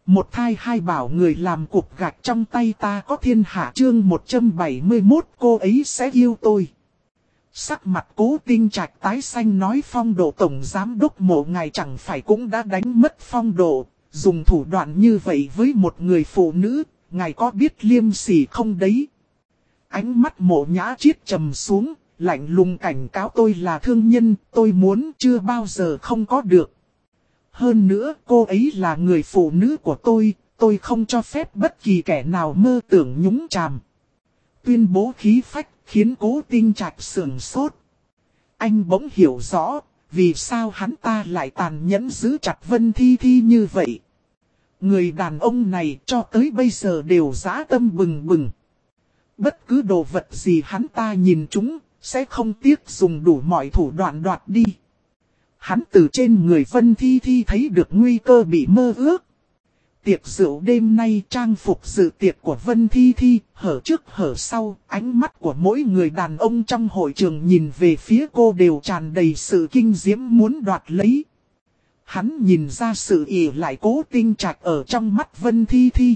Một thai hai bảo người làm cục gạch trong tay ta có thiên hạ chương 171 cô ấy sẽ yêu tôi. Sắc mặt Cố Tinh Trạch tái xanh nói phong độ tổng giám đốc Mộ ngài chẳng phải cũng đã đánh mất phong độ, dùng thủ đoạn như vậy với một người phụ nữ, ngài có biết liêm sỉ không đấy? Ánh mắt Mộ Nhã Chiết trầm xuống, lạnh lùng cảnh cáo tôi là thương nhân, tôi muốn chưa bao giờ không có được. Hơn nữa cô ấy là người phụ nữ của tôi không cho phép bất kỳ kẻ nào mơ tưởng nhúng chàm. Tuyên bố khí phách khiến Cố Tinh Trạch sửng sốt. Anh bỗng hiểu rõ vì sao hắn ta lại tàn nhẫn giữ chặt Vân Thi Thi như vậy. Người đàn ông này cho tới bây giờ đều dã tâm bừng bừng. Bất cứ đồ vật gì hắn ta nhìn chúng sẽ không tiếc dùng đủ mọi thủ đoạn đoạt đi. Hắn từ trên người Vân Thi Thi thấy được nguy cơ bị mơ ước. Tiệc rượu đêm nay trang phục dự tiệc của Vân Thi Thi, hở trước hở sau, ánh mắt của mỗi người đàn ông trong hội trường nhìn về phía cô đều tràn đầy sự kinh diễm muốn đoạt lấy. Hắn nhìn ra sự ỷ lại Cố Tinh Trạch ở trong mắt Vân Thi Thi.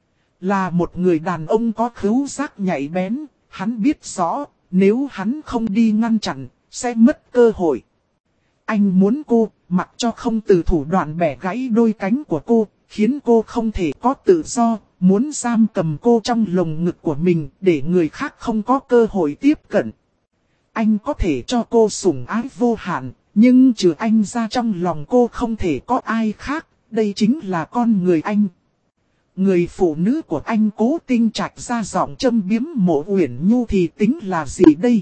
Là một người đàn ông có khứu giác nhạy bén, hắn biết rõ, nếu hắn không đi ngăn chặn, sẽ mất cơ hội. Anh muốn cô, mặc cho không từ thủ đoạn bẻ gãy đôi cánh của cô, khiến cô không thể có tự do, muốn giam cầm cô trong lồng ngực của mình để người khác không có cơ hội tiếp cận. Anh có thể cho cô sủng ái vô hạn, nhưng trừ anh ra trong lòng cô không thể có ai khác, đây chính là con người anh. Người phụ nữ của anh Cố Tinh Trạch ra giọng châm biếm Mộ Uyển Nhu thì tính là gì đây?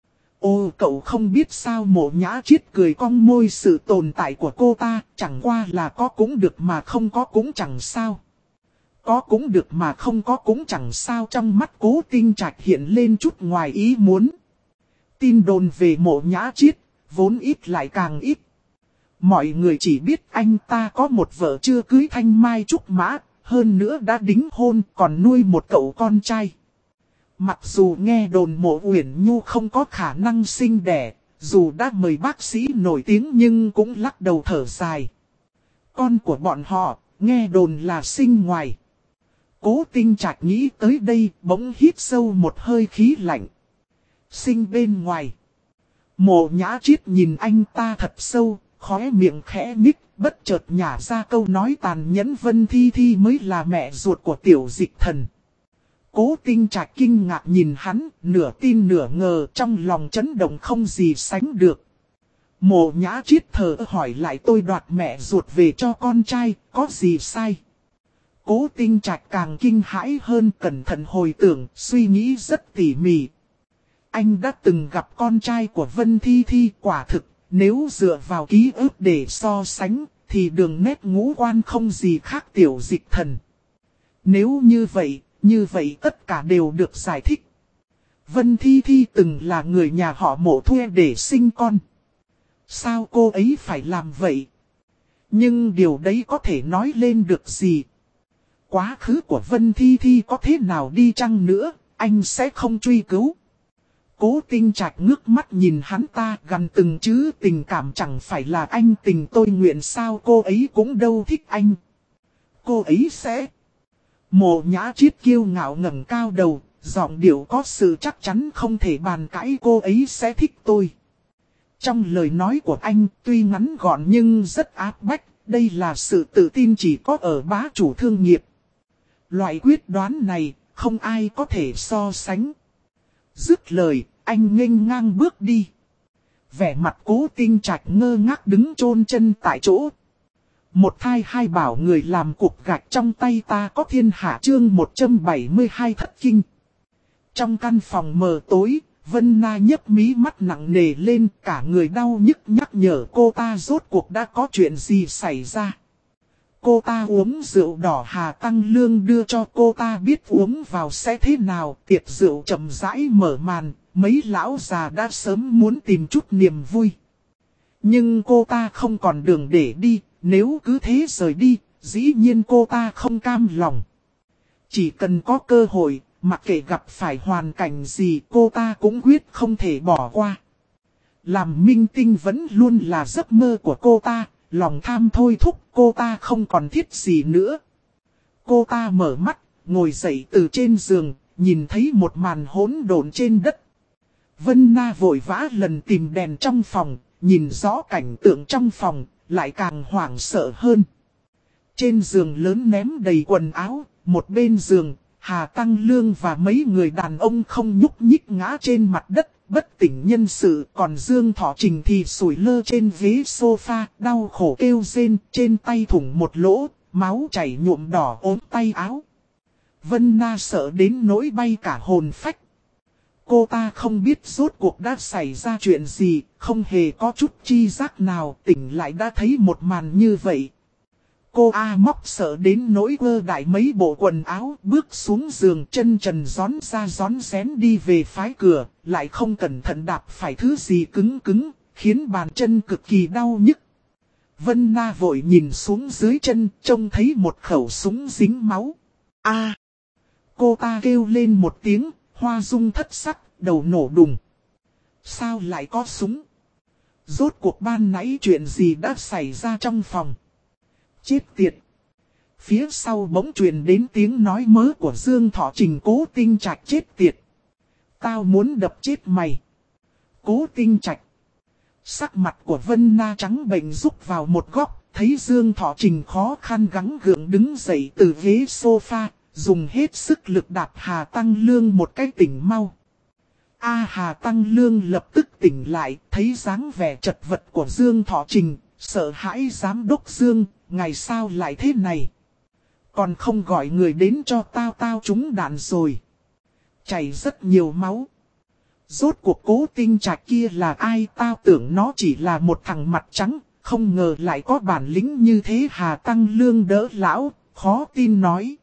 Ô cậu không biết sao Mộ Nhã Chiết cười cong môi sự tồn tại của cô ta, chẳng qua là có cũng được mà không có cũng chẳng sao. Có cũng được mà không có cũng chẳng sao trong mắt Cố Tinh Trạch hiện lên chút ngoài ý muốn. Tin đồn về Mộ Nhã Chiết, vốn ít lại càng ít. Mọi người chỉ biết anh ta có một vợ chưa cưới thanh mai trúc mã, hơn nữa đã đính hôn còn nuôi một cậu con trai. Mặc dù nghe đồn Mộ Uyển Nhu không có khả năng sinh đẻ, dù đã mời bác sĩ nổi tiếng nhưng cũng lắc đầu thở dài. Con của bọn họ, nghe đồn là sinh ngoài. Cố Tinh Trạch nghĩ tới đây bỗng hít sâu một hơi khí lạnh. Sinh bên ngoài. Mộ Nhã Chiết nhìn anh ta thật sâu, khóe miệng khẽ nhích, bất chợt nhả ra câu nói tàn nhẫn Vân Thi Thi mới là mẹ ruột của Tiểu Dịch Thần. Cố Tinh Trạch kinh ngạc nhìn hắn, nửa tin nửa ngờ trong lòng chấn động không gì sánh được. Mộ Nhã Chiết thở hỏi lại tôi đoạt mẹ ruột về cho con trai, có gì sai? Cố Tinh Trạch càng kinh hãi hơn cẩn thận hồi tưởng, suy nghĩ rất tỉ mỉ. Anh đã từng gặp con trai của Vân Thi Thi quả thực, nếu dựa vào ký ức để so sánh, thì đường nét ngũ quan không gì khác Tiểu Dịch Thần. Nếu như vậy tất cả đều được giải thích. Vân Thi Thi từng là người nhà họ Mộ thuê để sinh con. Sao cô ấy phải làm vậy? Nhưng điều đấy có thể nói lên được gì? Quá khứ của Vân Thi Thi có thế nào đi chăng nữa, anh sẽ không truy cứu. Cố Tinh Trạch ngước mắt nhìn hắn ta gần từng chữ tình cảm chẳng phải là anh tình tôi nguyện sao cô ấy cũng đâu thích anh. Cô ấy sẽ... Mộ Nhã Chiết kiêu ngạo ngẩng cao đầu, giọng điệu có sự chắc chắn không thể bàn cãi cô ấy sẽ thích tôi. Trong lời nói của anh tuy ngắn gọn nhưng rất áp bách, đây là sự tự tin chỉ có ở bá chủ thương nghiệp. Loại quyết đoán này không ai có thể so sánh. Dứt lời, anh nghênh ngang bước đi. Vẻ mặt Cố Tinh Trạch ngơ ngác đứng chôn chân tại chỗ. Một thai hai bảo người làm cục gạch trong tay ta có thiên hạ chương 172 thất kinh. Trong căn phòng mờ tối, Vân Na nhấc mí mắt nặng nề lên, cả người đau nhức nhắc nhở cô ta rốt cuộc đã có chuyện gì xảy ra. Cô ta uống rượu đỏ Hà Tăng Lương đưa cho cô ta biết uống vào sẽ thế nào. Tiệc rượu chậm rãi mở màn, mấy lão già đã sớm muốn tìm chút niềm vui. Nhưng cô ta không còn đường để đi, nếu cứ thế rời đi, dĩ nhiên cô ta không cam lòng. Chỉ cần có cơ hội, mặc kệ gặp phải hoàn cảnh gì cô ta cũng quyết không thể bỏ qua. Làm minh tinh vẫn luôn là giấc mơ của cô ta, lòng tham thôi thúc cô ta không còn thiết gì nữa. Cô ta mở mắt, ngồi dậy từ trên giường, nhìn thấy một màn hỗn độn trên đất. Vân Na vội vã lần tìm đèn trong phòng, nhìn rõ cảnh tượng trong phòng, lại càng hoảng sợ hơn. Trên giường lớn ném đầy quần áo, một bên giường, Hà Tăng Lương và mấy người đàn ông không nhúc nhích ngã trên mặt đất, bất tỉnh nhân sự. Còn Dương Thọ Trình thì sủi lơ trên ghế sofa, đau khổ kêu rên, trên tay thủng một lỗ, máu chảy nhuộm đỏ ốm tay áo. Vân Na sợ đến nỗi bay cả hồn phách. Cô ta không biết rốt cuộc đã xảy ra chuyện gì, không hề có chút chi giác nào, tỉnh lại đã thấy một màn như vậy. Cô A Móc sợ đến nỗi quơ đại mấy bộ quần áo, bước xuống giường, chân trần gión ra gión xén đi về phái cửa, lại không cẩn thận đạp phải thứ gì cứng cứng, khiến bàn chân cực kỳ đau nhức. Vân Na vội nhìn xuống dưới chân, trông thấy một khẩu súng dính máu. A! Cô ta kêu lên một tiếng, hoa dung thất sắc, đầu nổ đùng. Sao lại có súng? Rốt cuộc ban nãy chuyện gì đã xảy ra trong phòng? Chết tiệt! Phía sau bỗng truyền đến tiếng nói mớ của Dương Thọ Trình. Cố Tinh Trạch chết tiệt! Tao muốn đập chết mày! Cố Tinh Trạch! Sắc mặt của Vân Na trắng bệch rúc vào một góc, thấy Dương Thọ Trình khó khăn gắng gượng đứng dậy từ ghế sofa, dùng hết sức lực đạp Hà Tăng Lương một cái tỉnh mau. Hà Tăng Lương lập tức tỉnh lại, thấy dáng vẻ chật vật của Dương Thọ Trình, sợ hãi giám đốc Dương, ngày sao lại thế này? Còn không gọi người đến cho tao trúng đạn rồi. Chảy rất nhiều máu. Rốt cuộc Cố Tinh Trạch kia là ai? Tao tưởng nó chỉ là một thằng mặt trắng, không ngờ lại có bản lĩnh như thế. Hà Tăng Lương đỡ lão, khó tin nói.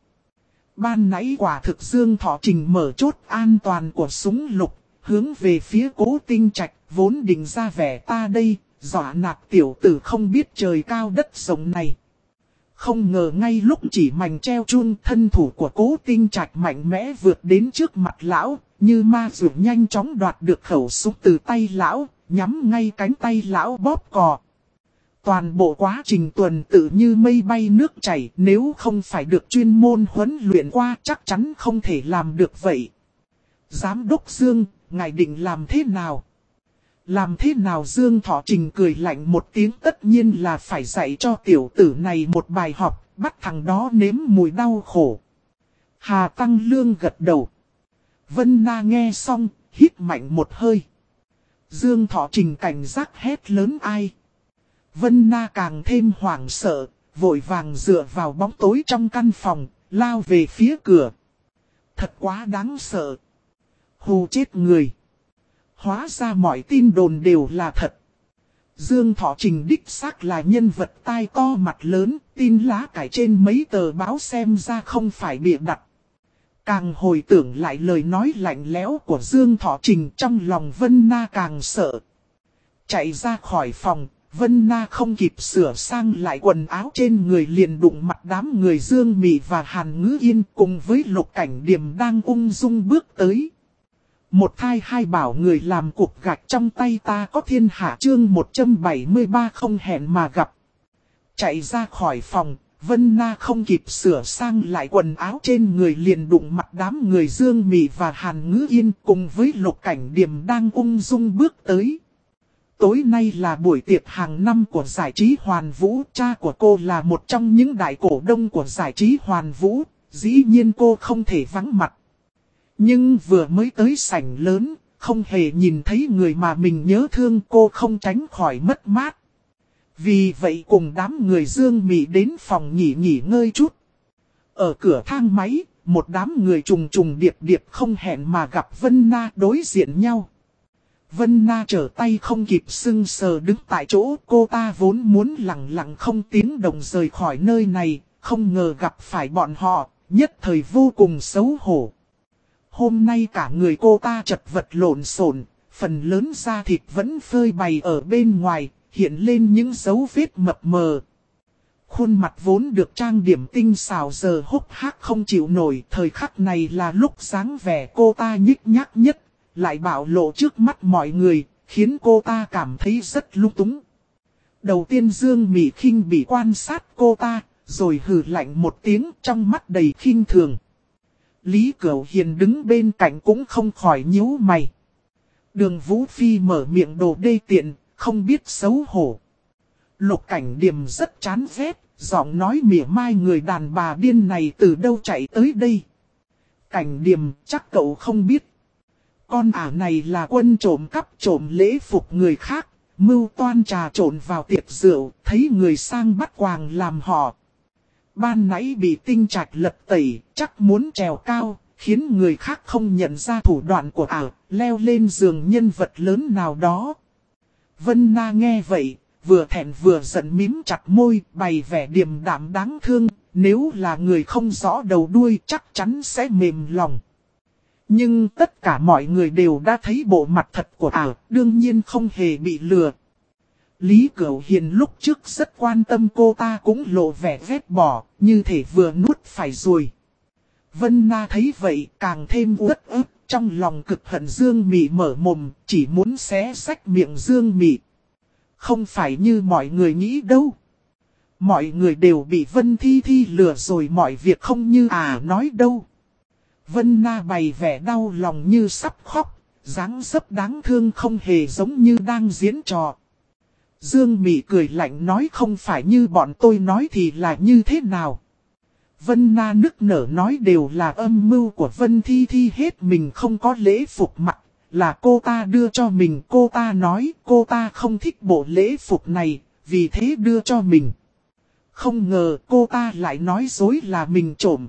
Ban nãy quả thực Dương Thọ Trình mở chốt an toàn của súng lục, hướng về phía Cố Tinh Trạch, vốn định ra vẻ ta đây, dọa nạt tiểu tử không biết trời cao đất rộng này. Không ngờ ngay lúc chỉ mảnh treo chun, thân thủ của Cố Tinh Trạch mạnh mẽ vượt đến trước mặt lão, như ma dược nhanh chóng đoạt được khẩu súng từ tay lão, nhắm ngay cánh tay lão bóp cò. Toàn bộ quá trình tuần tự như mây bay nước chảy, nếu không phải được chuyên môn huấn luyện qua chắc chắn không thể làm được vậy. Giám đốc Dương, ngài định làm thế nào? Làm thế nào? Dương Thọ Trình cười lạnh một tiếng, tất nhiên là phải dạy cho tiểu tử này một bài học, bắt thằng đó nếm mùi đau khổ. Hà Tăng Lương gật đầu. Vân Na nghe xong, hít mạnh một hơi. Dương Thọ Trình cảnh giác hét lớn ai? Vân Na càng thêm hoảng sợ, vội vàng dựa vào bóng tối trong căn phòng, lao về phía cửa. Thật quá đáng sợ. Hù chết người. Hóa ra mọi tin đồn đều là thật. Dương Thọ Trình đích xác là nhân vật tai to mặt lớn, tin lá cải trên mấy tờ báo xem ra không phải bịa đặt. Càng hồi tưởng lại lời nói lạnh lẽo của Dương Thọ Trình, trong lòng Vân Na càng sợ. Chạy ra khỏi phòng, Vân Na không kịp sửa sang lại quần áo trên người liền đụng mặt đám người Dương Mị và Hàn Ngữ Yên cùng với Lục Cảnh Điềm đang ung dung bước tới. Một thai hai bảo người làm cục gạch trong tay ta có thiên hạ. Chương 173 không hẹn mà gặp. Chạy ra khỏi phòng, Vân Na không kịp sửa sang lại quần áo trên người liền đụng mặt đám người Dương Mị và Hàn Ngữ Yên cùng với Lục Cảnh Điềm đang ung dung bước tới. Tối nay là buổi tiệc hàng năm của giải trí Hoàn Vũ. Cha của cô là một trong những đại cổ đông của giải trí Hoàn Vũ, dĩ nhiên cô không thể vắng mặt. Nhưng vừa mới tới sảnh lớn, không hề nhìn thấy người mà mình nhớ thương, cô không tránh khỏi mất mát. Vì vậy cùng đám người Dương Mị đến phòng nghỉ ngơi chút. Ở cửa thang máy, một đám người trùng trùng điệp điệp không hẹn mà gặp Vân Na đối diện nhau. Vân Na trở tay không kịp sưng sờ đứng tại chỗ, cô ta vốn muốn lặng lặng không tiếng động rời khỏi nơi này, không ngờ gặp phải bọn họ, nhất thời vô cùng xấu hổ. Hôm nay cả người cô ta chật vật lộn xộn, phần lớn da thịt vẫn phơi bày ở bên ngoài, hiện lên những dấu vết mập mờ. Khuôn mặt vốn được trang điểm tinh xảo giờ hốc hác không chịu nổi, thời khắc này là lúc dáng vẻ cô ta nhích nhác nhất, lại bạo lộ trước mắt mọi người, khiến cô ta cảm thấy rất lung túng. Đầu tiên Dương Mị khinh bỉ quan sát cô ta, rồi hừ lạnh một tiếng trong mắt đầy khinh thường. Lý Cửu Hiền đứng bên cạnh cũng không khỏi nhíu mày. Đường Vũ Phi mở miệng đồ đê tiện, không biết xấu hổ. Lục Cảnh Điềm rất chán ghét, giọng nói mỉa mai người đàn bà điên này từ đâu chạy tới đây. Cảnh Điềm, chắc cậu không biết. Con ả này là quân trộm cắp trộm lễ phục người khác, mưu toan trà trộn vào tiệc rượu, thấy người sang bắt quàng làm họ. Ban nãy bị Tinh Trạch lật tẩy, chắc muốn trèo cao, khiến người khác không nhận ra thủ đoạn của ả, leo lên giường nhân vật lớn nào đó. Vân Na nghe vậy, vừa thẹn vừa giận mím chặt môi, bày vẻ điềm đạm đáng thương, nếu là người không rõ đầu đuôi chắc chắn sẽ mềm lòng. Nhưng tất cả mọi người đều đã thấy bộ mặt thật của ả, đương nhiên không hề bị lừa. Lý Cửu Hiền lúc trước rất quan tâm cô ta cũng lộ vẻ ghét bỏ, như thể vừa nuốt phải ruồi. Vân Na thấy vậy càng thêm uất ức, trong lòng cực hận Dương Mị mở mồm, chỉ muốn xé rách miệng Dương Mị. Không phải như mọi người nghĩ đâu. Mọi người đều bị Vân Thi Thi lừa rồi, mọi việc không như nói đâu. Vân Na bày vẻ đau lòng như sắp khóc, dáng dấp đáng thương không hề giống như đang diễn trò. Dương Mị cười lạnh nói không phải như bọn tôi nói thì là như thế nào. Vân Na nức nở nói đều là âm mưu của Vân Thi Thi hết, mình không có lễ phục mặc, là cô ta đưa cho mình. Cô ta nói cô ta không thích bộ lễ phục này, vì thế đưa cho mình. Không ngờ cô ta lại nói dối là mình trộm,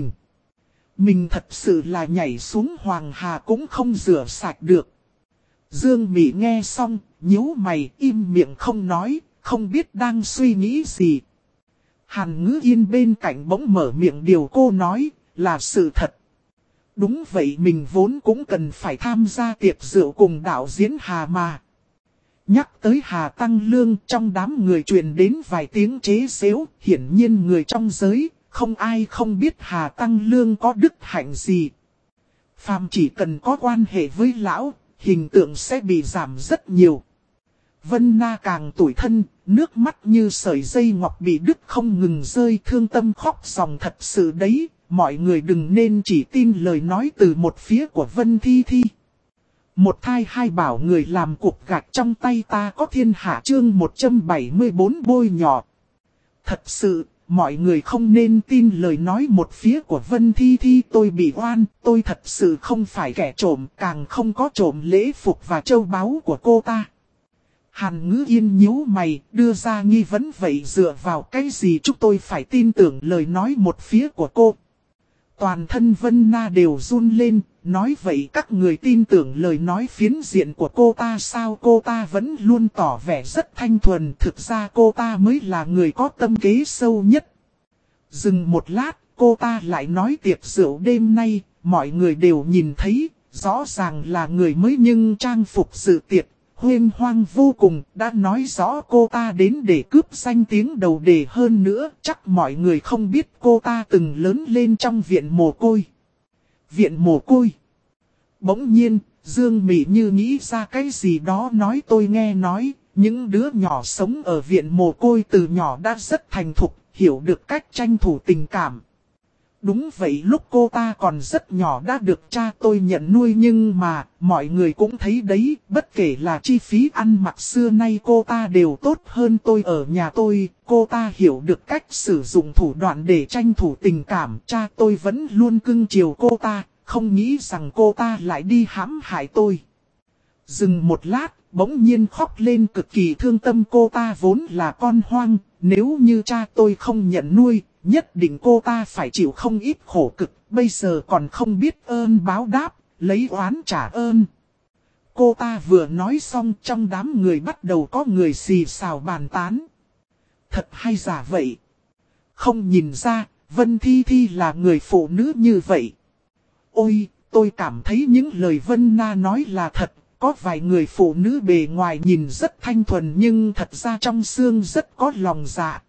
mình thật sự là nhảy xuống Hoàng Hà cũng không rửa sạch được. Dương Mị nghe xong, nhíu mày im miệng không nói, không biết đang suy nghĩ gì. Hàn Ngữ Yên bên cạnh bỗng mở miệng, điều cô nói là sự thật. Đúng vậy, mình vốn cũng cần phải tham gia tiệc rượu cùng đạo diễn Hà mà. Nhắc tới Hà Tăng Lương, trong đám người truyền đến vài tiếng chế giễu, hiển nhiên người trong giới, không ai không biết Hà Tăng Lương có đức hạnh gì. Phàm chỉ cần có quan hệ với lão, hình tượng sẽ bị giảm rất nhiều. Vân Na càng tủi thân, nước mắt như sợi dây ngọc bị đứt không ngừng rơi, thương tâm khóc ròng thật sự đấy. Mọi người đừng nên chỉ tin lời nói từ một phía của Vân Thi Thi. Một thai hai bảo người làm cục gạch trong tay ta có thiên hạ, chương 174 bôi nhỏ. Thật sự, mọi người không nên tin lời nói một phía của Vân Thi Thi. Tôi bị oan, tôi thật sự không phải kẻ trộm, càng không có trộm lễ phục và châu báu của cô ta. Hàn Ngữ Yên nhíu mày, đưa ra nghi vấn, vậy dựa vào cái gì chúng tôi phải tin tưởng lời nói một phía của cô? Toàn thân Vân Na đều run lên, nói vậy các người tin tưởng lời nói phiến diện của cô ta sao? Cô ta vẫn luôn tỏ vẻ rất thanh thuần, thực ra cô ta mới là người có tâm kế sâu nhất. Dừng một lát, cô ta lại nói tiệc rượu đêm nay, mọi người đều nhìn thấy, rõ ràng là người mới nhưng trang phục dự tiệc, huyên hoang vô cùng, đã nói rõ cô ta đến để cướp danh tiếng đầu đề. Hơn nữa, chắc mọi người không biết cô ta từng lớn lên trong viện mồ côi. Viện mồ côi. Bỗng nhiên, Dương Mị như nghĩ ra cái gì đó nói, tôi nghe nói, những đứa nhỏ sống ở viện mồ côi từ nhỏ đã rất thành thục, hiểu được cách tranh thủ tình cảm. Đúng vậy, lúc cô ta còn rất nhỏ đã được cha tôi nhận nuôi, nhưng mà, mọi người cũng thấy đấy, bất kể là chi phí ăn mặc xưa nay cô ta đều tốt hơn tôi ở nhà tôi. Cô ta hiểu được cách sử dụng thủ đoạn để tranh thủ tình cảm, cha tôi vẫn luôn cưng chiều cô ta, không nghĩ rằng cô ta lại đi hãm hại tôi. Dừng một lát, bỗng nhiên khóc lên cực kỳ thương tâm, cô ta vốn là con hoang, nếu như cha tôi không nhận nuôi, nhất định cô ta phải chịu không ít khổ cực, bây giờ còn không biết ơn báo đáp, lấy oán trả ơn. Cô ta vừa nói xong, trong đám người bắt đầu có người xì xào bàn tán. Thật hay giả vậy? Không nhìn ra, Vân Thi Thi là người phụ nữ như vậy. Ôi, tôi cảm thấy những lời Vân Na nói là thật. Có vài người phụ nữ bề ngoài nhìn rất thanh thuần nhưng thật ra trong xương rất có lòng dạ.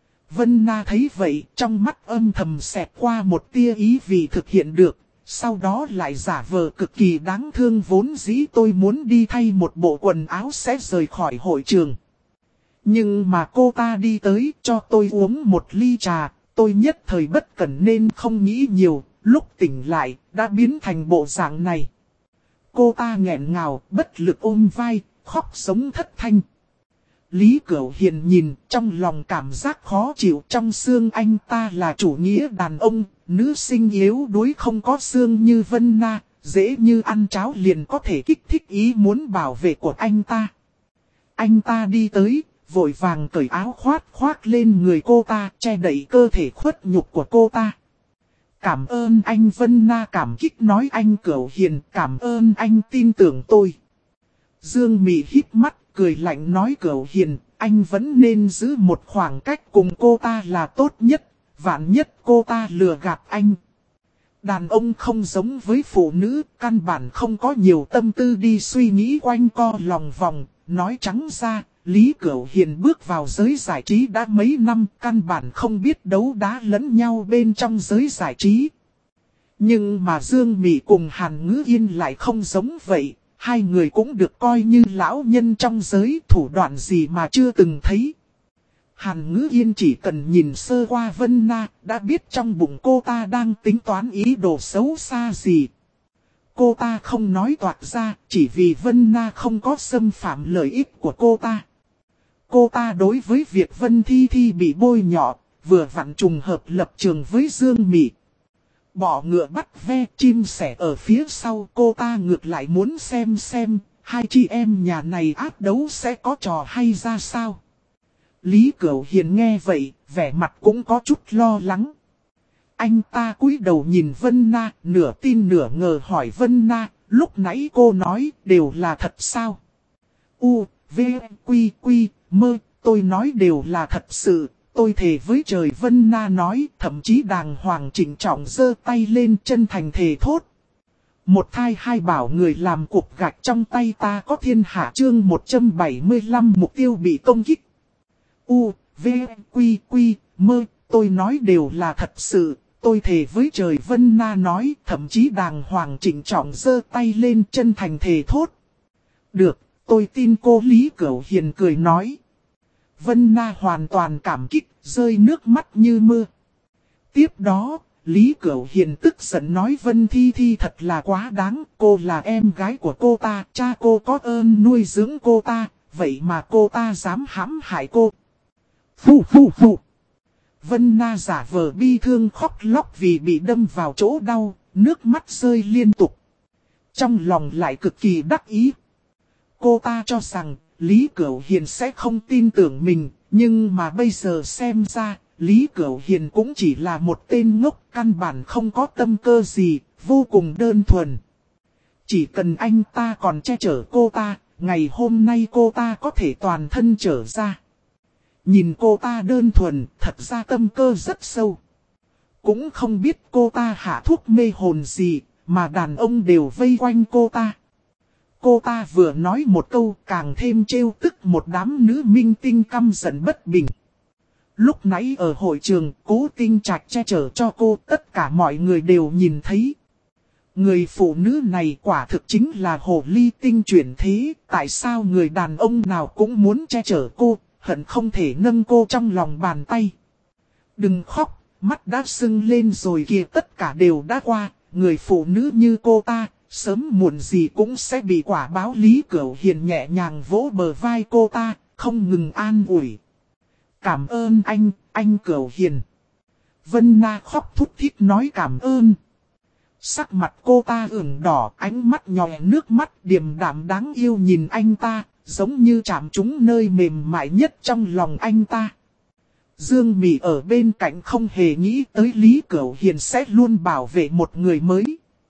Vân Na thấy vậy, trong mắt âm thầm xẹt qua một tia ý vì thực hiện được, sau đó lại giả vờ cực kỳ đáng thương, vốn dĩ tôi muốn đi thay một bộ quần áo sẽ rời khỏi hội trường. Nhưng mà cô ta đi tới cho tôi uống một ly trà, tôi nhất thời bất cẩn nên không nghĩ nhiều, lúc tỉnh lại đã biến thành bộ dạng này. Cô ta nghẹn ngào, bất lực ôm vai, khóc giống thất thanh. Lý Cửu Hiền nhìn trong lòng cảm giác khó chịu, trong xương anh ta là chủ nghĩa đàn ông, nữ sinh yếu đuối không có xương như Vân Na, dễ như ăn cháo liền có thể kích thích ý muốn bảo vệ của anh ta. Anh ta đi tới, vội vàng cởi áo khoác lên người cô ta, che đậy cơ thể khuất nhục của cô ta. Cảm ơn anh Vân Na, cảm kích nói anh Cửu Hiền, cảm ơn anh tin tưởng tôi. Dương Mị híp mắt, cười lạnh nói Cửu Hiền, anh vẫn nên giữ một khoảng cách cùng cô ta là tốt nhất, vạn nhất cô ta lừa gạt anh. Đàn ông không giống với phụ nữ, căn bản không có nhiều tâm tư đi suy nghĩ quanh co lòng vòng, nói trắng ra. Lý Cửu Hiền bước vào giới giải trí đã mấy năm, căn bản không biết đấu đá lẫn nhau bên trong giới giải trí. Nhưng mà Dương Mị cùng Hàn Ngữ Yên lại không giống vậy, hai người cũng được coi như lão nhân trong giới, thủ đoạn gì mà chưa từng thấy. Hàn Ngữ Yên chỉ cần nhìn sơ qua Vân Na, đã biết trong bụng cô ta đang tính toán ý đồ xấu xa gì. Cô ta không nói toạc ra, chỉ vì Vân Na không có xâm phạm lợi ích của cô ta. Cô ta đối với việc Vân Thi Thi bị bôi nhọ, vừa vặn trùng hợp lập trường với Dương Mị. Bỏ ngựa bắt ve, chim sẻ ở phía sau, cô ta ngược lại muốn xem, hai chị em nhà này áp đấu sẽ có trò hay ra sao. Lý Cửu Hiền nghe vậy, vẻ mặt cũng có chút lo lắng. Anh ta cúi đầu nhìn Vân Na, nửa tin nửa ngờ hỏi Vân Na, lúc nãy cô nói đều là thật sao? U, V, Quy, Quy, Mơ, tôi nói đều là thật sự, tôi thề với trời. Vân Na nói, thậm chí đàng hoàng trịnh trọng giơ tay lên, chân thành thề thốt. Một thai hai bảo người làm cục gạch trong tay ta có thiên hạ. Chương 175 mục tiêu bị công kích. U, V, Quy, Quy, Mơ, tôi nói đều là thật sự, tôi thề với trời. Vân Na nói, thậm chí đàng hoàng trịnh trọng giơ tay lên, chân thành thề thốt. Được, tôi tin cô. Lý Cửu Hiền cười nói. Vân Na hoàn toàn cảm kích, rơi nước mắt như mưa. Tiếp đó, Lý Cửu Hiền tức giận nói Vân Thi Thi thật là quá đáng, cô là em gái của cô ta, cha cô có ơn nuôi dưỡng cô ta, vậy mà cô ta dám hãm hại cô. Phù phù phù. Vân Na giả vờ bi thương khóc lóc vì bị đâm vào chỗ đau, nước mắt rơi liên tục. Trong lòng lại cực kỳ đắc ý. Cô ta cho rằng Lý Cửu Hiền sẽ không tin tưởng mình, nhưng mà bây giờ xem ra, Lý Cửu Hiền cũng chỉ là một tên ngốc, căn bản không có tâm cơ gì, vô cùng đơn thuần. Chỉ cần anh ta còn che chở cô ta, ngày hôm nay cô ta có thể toàn thân trở ra. Nhìn cô ta đơn thuần, thật ra tâm cơ rất sâu. Cũng không biết cô ta hạ thuốc mê hồn gì, mà đàn ông đều vây quanh cô ta. Cô ta vừa nói một câu càng thêm trêu tức một đám nữ minh tinh căm giận bất bình. Lúc nãy ở hội trường, Cố Tinh Trạch che chở cho cô, tất cả mọi người đều nhìn thấy. Người phụ nữ này quả thực chính là hồ ly tinh chuyển thế, tại sao người đàn ông nào cũng muốn che chở cô, hận không thể nâng cô trong lòng bàn tay. Đừng khóc, mắt đã sưng lên rồi kìa, tất cả đều đã qua, người phụ nữ như cô ta, sớm muộn gì cũng sẽ bị quả báo. Lý Cửu Hiền nhẹ nhàng vỗ bờ vai cô ta, không ngừng an ủi. Cảm ơn anh Cửu Hiền. Vân Na khóc thút thít nói cảm ơn. Sắc mặt cô ta ửng đỏ, ánh mắt nhòe nước mắt, điềm đạm đáng yêu nhìn anh ta, giống như chạm trúng nơi mềm mại nhất trong lòng anh ta. Dương Mị ở bên cạnh không hề nghĩ tới Lý Cửu Hiền sẽ luôn bảo vệ một người mới.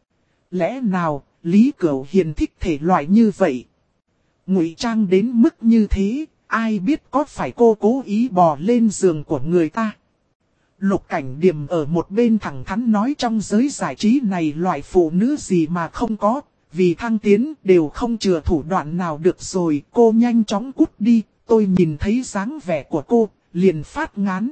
Lẽ nào, Lý Cửu Hiền thích thể loại như vậy? Ngụy trang đến mức như thế, ai biết có phải cô cố ý bò lên giường của người ta? Lục Cảnh Điềm ở một bên thẳng thắn nói trong giới giải trí này loại phụ nữ gì mà không có, vì thăng tiến đều không chừa thủ đoạn nào được rồi. Cô nhanh chóng cút đi, tôi nhìn thấy dáng vẻ của cô, liền phát ngán.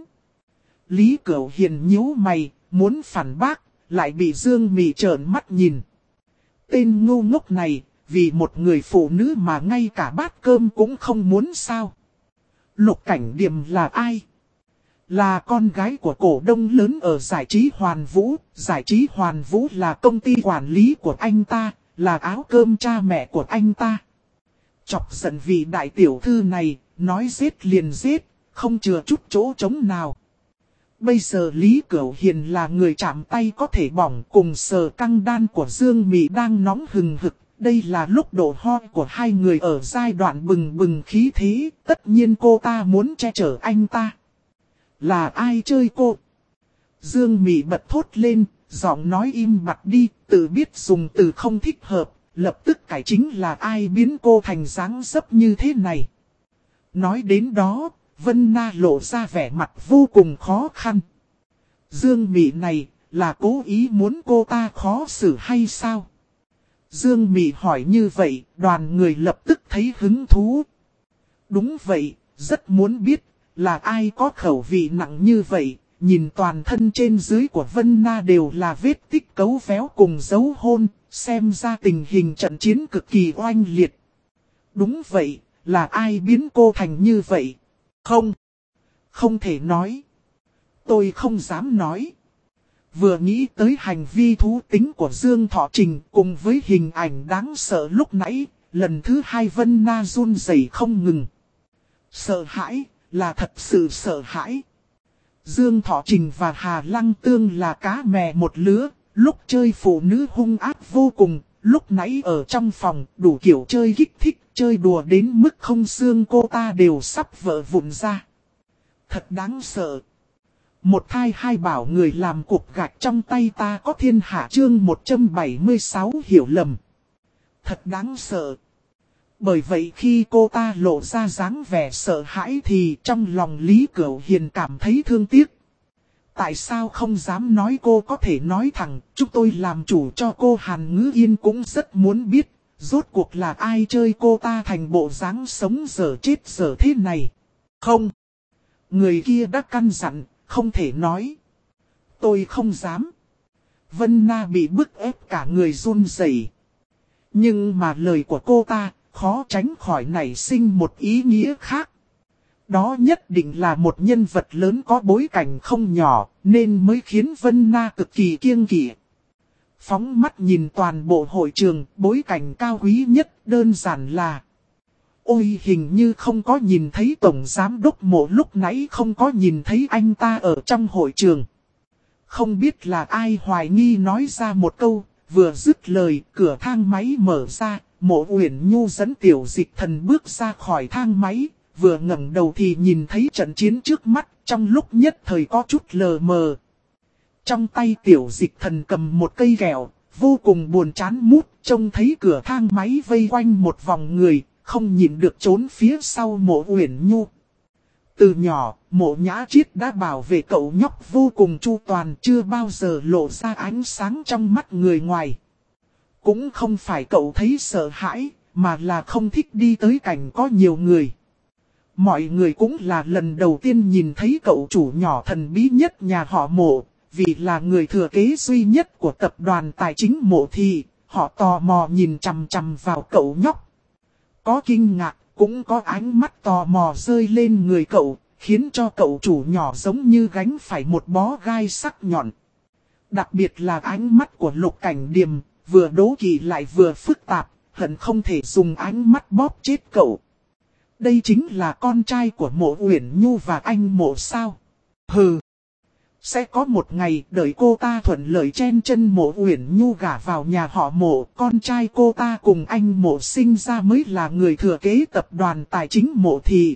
Lý Cửu Hiền nhíu mày, muốn phản bác, lại bị Dương Mị trợn mắt nhìn. Tên ngu ngốc này, vì một người phụ nữ mà ngay cả bát cơm cũng không muốn sao? Lục Cảnh Điềm là ai? Là con gái của cổ đông lớn ở Giải trí Hoàn Vũ. Giải trí Hoàn Vũ là công ty quản lý của anh ta, là áo cơm cha mẹ của anh ta. Chọc giận vì đại tiểu thư này, nói giết liền giết, không chừa chút chỗ trống nào. Bây giờ Lý Cửu Hiền là người chạm tay có thể bỏng, cùng Sở Căng Đan của Dương Mị đang nóng hừng hực. Đây là lúc độ ho của hai người ở giai đoạn bừng bừng khí thế, tất nhiên cô ta muốn che chở anh ta. Là ai chơi cô? Dương Mị bật thốt lên, giọng nói im bặt đi, tự biết dùng từ không thích hợp, lập tức cải chính là ai biến cô thành dáng dấp như thế này. Nói đến đó, Vân Na lộ ra vẻ mặt vô cùng khó khăn. Dương Mị này, là cố ý muốn cô ta khó xử hay sao? Dương Mị hỏi như vậy, đoàn người lập tức thấy hứng thú. Đúng vậy, rất muốn biết, là ai có khẩu vị nặng như vậy, nhìn toàn thân trên dưới của Vân Na đều là vết tích cấu véo cùng dấu hôn, xem ra tình hình trận chiến cực kỳ oanh liệt. Đúng vậy, là ai biến cô thành như vậy? Không thể nói. Tôi không dám nói. Vừa nghĩ tới hành vi thú tính của Dương Thọ Trình cùng với hình ảnh đáng sợ lúc nãy, lần thứ hai Vân Na run rẩy không ngừng. Sợ hãi, là thật sự sợ hãi. Dương Thọ Trình và Hà Lăng Tương là cá mè một lứa, lúc chơi phụ nữ hung ác vô cùng, lúc nãy ở trong phòng đủ kiểu chơi kích thích, chơi đùa đến mức không xương cô ta đều sắp vỡ vụn ra. Thật đáng sợ. Một thai hai bảo người làm cục gạch trong tay ta có thiên hạ chương 176 hiểu lầm. Thật đáng sợ. Bởi vậy khi cô ta lộ ra dáng vẻ sợ hãi thì trong lòng Lý Cửu Hiền cảm thấy thương tiếc. Tại sao không dám nói cô có thể nói thẳng, chúng tôi làm chủ cho cô Hàn Ngữ Yên cũng rất muốn biết, rốt cuộc là ai chơi cô ta thành bộ dáng sống dở chết dở thế này. Không. Người kia đã căn dặn, không thể nói. Tôi không dám. Vân Na bị bức ép cả người run rẩy. Nhưng mà lời của cô ta, khó tránh khỏi nảy sinh một ý nghĩa khác. Đó nhất định là một nhân vật lớn có bối cảnh không nhỏ, nên mới khiến Vân Na cực kỳ kiêng kỵ. Phóng mắt nhìn toàn bộ hội trường, bối cảnh cao quý nhất đơn giản là: ôi, hình như không có nhìn thấy Tổng Giám Đốc Mộ, lúc nãy không có nhìn thấy anh ta ở trong hội trường. Không biết là ai hoài nghi nói ra một câu, vừa dứt lời, cửa thang máy mở ra, Mộ Uyển Nhu dẫn Tiểu Dịch Thần bước ra khỏi thang máy, vừa ngẩng đầu thì nhìn thấy trận chiến trước mắt, trong lúc nhất thời có chút lờ mờ. Trong tay Tiểu Dịch Thần cầm một cây kẹo, vô cùng buồn chán mút, trông thấy cửa thang máy vây quanh một vòng người, không nhìn được trốn phía sau Mộ Uyển Nhu. Từ nhỏ, Mộ Nhã Chiết đã bảo vệ cậu nhóc vô cùng chu toàn, chưa bao giờ lộ ra ánh sáng trong mắt người ngoài. Cũng không phải cậu thấy sợ hãi, mà là không thích đi tới cảnh có nhiều người. Mọi người cũng là lần đầu tiên nhìn thấy cậu chủ nhỏ thần bí nhất nhà họ Mộ, vì là người thừa kế duy nhất của tập đoàn tài chính Mộ Thị, họ tò mò nhìn chằm chằm vào cậu nhóc. Có kinh ngạc, cũng có ánh mắt tò mò rơi lên người cậu, khiến cho cậu chủ nhỏ giống như gánh phải một bó gai sắc nhọn. Đặc biệt là ánh mắt của Lục Cảnh Điềm, vừa đố kỵ lại vừa phức tạp, hận không thể dùng ánh mắt bóp chết cậu. Đây chính là con trai của Mộ Uyển Nhu và anh Mộ sao? Hừ! Sẽ có một ngày đợi cô ta thuận lợi chen chân Mộ Uyển Nhu gả vào nhà họ Mộ, con trai cô ta cùng anh Mộ sinh ra mới là người thừa kế tập đoàn tài chính Mộ Thị.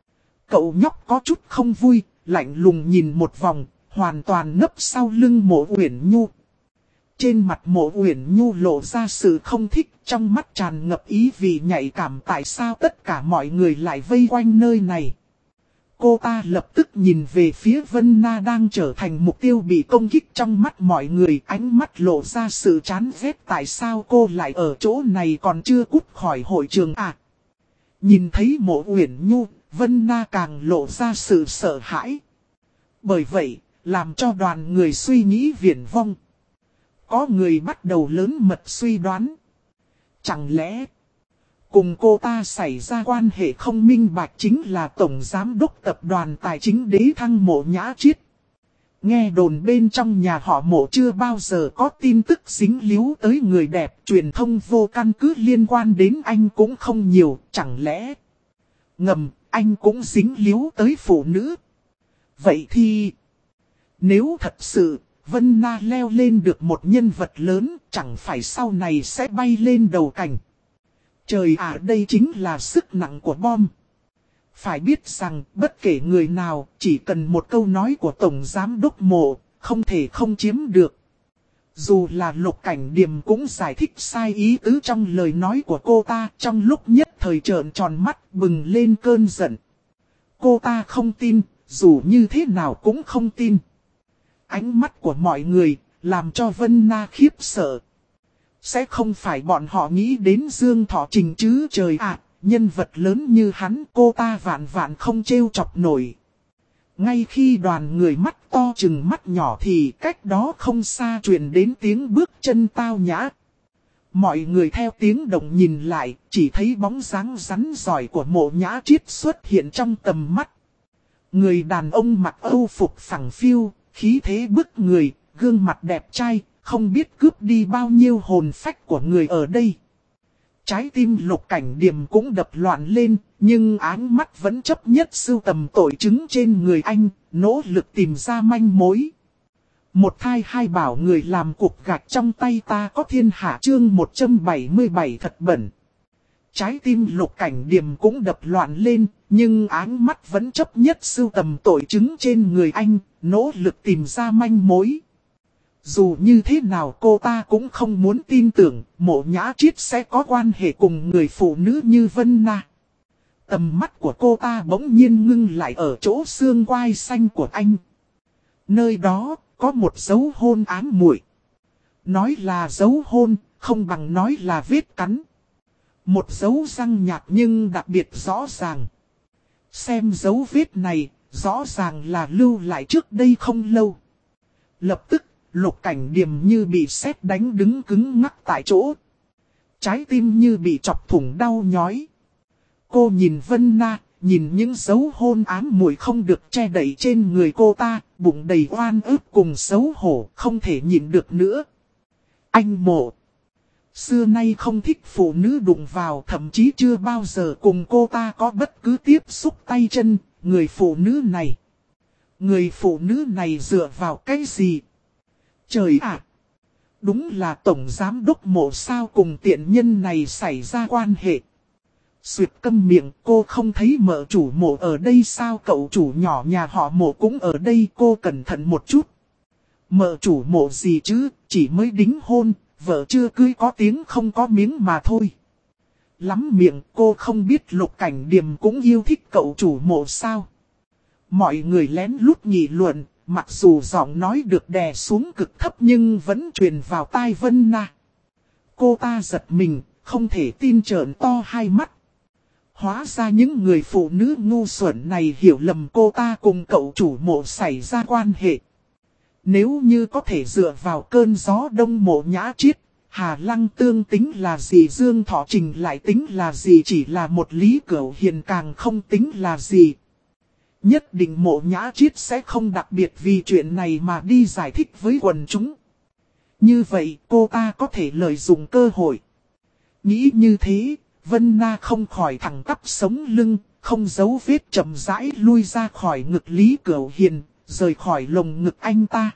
Cậu nhóc có chút không vui, lạnh lùng nhìn một vòng, hoàn toàn nấp sau lưng Mộ Uyển Nhu. Trên mặt Mộ Uyển Nhu lộ ra sự không thích, trong mắt tràn ngập ý vì nhạy cảm tại sao tất cả mọi người lại vây quanh nơi này. Cô ta lập tức nhìn về phía Vân Na đang trở thành mục tiêu bị công kích, trong mắt mọi người, ánh mắt lộ ra sự chán ghét tại sao cô lại ở chỗ này còn chưa cút khỏi hội trường à. Nhìn thấy Mộ Uyển Nhu, Vân Na càng lộ ra sự sợ hãi. Bởi vậy, làm cho đoàn người suy nghĩ viển vông. Có người bắt đầu lớn mật suy đoán. Chẳng lẽ Cùng cô ta xảy ra quan hệ không minh bạch chính là Tổng Giám đốc Tập đoàn Tài chính Đế Thăng Mộ Nhã Triết. Nghe đồn bên trong nhà họ Mộ chưa bao giờ có tin tức dính líu tới người đẹp, truyền thông vô căn cứ liên quan đến anh cũng không nhiều, chẳng lẽ ngầm anh cũng dính líu tới phụ nữ. Vậy thì nếu thật sự Vân Na leo lên được một nhân vật lớn, chẳng phải sau này sẽ bay lên đầu cảnh. Trời ạ, đây chính là sức nặng của bom. Phải biết rằng bất kể người nào, chỉ cần một câu nói của Tổng Giám đốc Mộ, không thể không chiếm được. Dù là Lục Cảnh Điềm cũng giải thích sai ý tứ trong lời nói của cô ta, trong lúc nhất thời trợn tròn mắt bừng lên cơn giận. Cô ta không tin, dù như thế nào cũng không tin. Ánh mắt của mọi người làm cho Vân Na khiếp sợ. Sẽ không phải bọn họ nghĩ đến Dương Thọ Trình chứ trời ạ, nhân vật lớn như hắn cô ta vạn vạn không trêu chọc nổi. Ngay khi đoàn người mắt to chừng mắt nhỏ thì cách đó không xa truyền đến tiếng bước chân tao nhã. Mọi người theo tiếng động nhìn lại, chỉ thấy bóng dáng rắn giỏi của Mộ Nhã Triết xuất hiện trong tầm mắt. Người đàn ông mặc âu phục phẳng phiu, khí thế bức người, gương mặt đẹp trai, không biết cướp đi bao nhiêu hồn phách của người ở đây. Trái tim Lục Cảnh Điềm cũng đập loạn lên, nhưng áng mắt vẫn chấp nhất sưu tầm tội chứng trên người anh, nỗ lực tìm ra manh mối. Một thai hai bảo người làm cục gạch trong tay ta có thiên hạ chương 177 thật bẩn. Trái tim Lục Cảnh Điềm cũng đập loạn lên, nhưng áng mắt vẫn chấp nhất sưu tầm tội chứng trên người anh, nỗ lực tìm ra manh mối. Dù như thế nào cô ta cũng không muốn tin tưởng Mộ Nhã Triết sẽ có quan hệ cùng người phụ nữ như Vân Na. Tầm mắt của cô ta bỗng nhiên ngưng lại ở chỗ xương quai xanh của anh. Nơi đó có một dấu hôn ám muội. Nói là dấu hôn, không bằng nói là vết cắn. Một dấu răng nhạt nhưng đặc biệt rõ ràng. Xem dấu vết này, rõ ràng là lưu lại trước đây không lâu. Lập tức, Lục Cảnh Điềm như bị sét đánh đứng cứng ngắc tại chỗ. Trái tim như bị chọc thủng đau nhói. Cô nhìn Vân Na, nhìn những dấu hôn ám muội không được che đậy trên người cô ta, bụng đầy oan ức cùng xấu hổ, không thể nhịn được nữa. Anh Mộ xưa nay không thích phụ nữ đụng vào, thậm chí chưa bao giờ cùng cô ta có bất cứ tiếp xúc tay chân. Người phụ nữ này dựa vào cái gì? Trời ạ! Đúng là Tổng Giám đốc Mộ sao cùng tiện nhân này xảy ra quan hệ. Xuyệt câm miệng, cô không thấy mợ chủ Mộ ở đây sao? Cậu chủ nhỏ nhà họ Mộ cũng ở đây, cô cẩn thận một chút. Mợ chủ Mộ gì chứ, chỉ mới đính hôn, vợ chưa cưới có tiếng không có miếng mà thôi. Lắm miệng, cô không biết Lục Cảnh Điềm cũng yêu thích cậu chủ Mộ sao? Mọi người lén lút nghị luận, mặc dù giọng nói được đè xuống cực thấp nhưng vẫn truyền vào tai Vân Na. Cô ta giật mình, không thể tin trợn to hai mắt. Hóa ra những người phụ nữ ngu xuẩn này hiểu lầm cô ta cùng cậu chủ Mộ xảy ra quan hệ. Nếu như có thể dựa vào cơn gió đông Mộ Nhã Triết, Hà Lăng Tương tính là gì, Dương Thọ Trình lại tính là gì, chỉ là một Lý Cửu Hiền càng không tính là gì. Nhất định Mộ Nhã Triết sẽ không đặc biệt vì chuyện này mà đi giải thích với quần chúng. Như vậy cô ta có thể lợi dụng cơ hội. Nghĩ như thế, Vân Na không khỏi thẳng tắp sống lưng, không giấu vết chậm rãi lui ra khỏi ngực Lý Cửu Hiền, rời khỏi lồng ngực anh ta.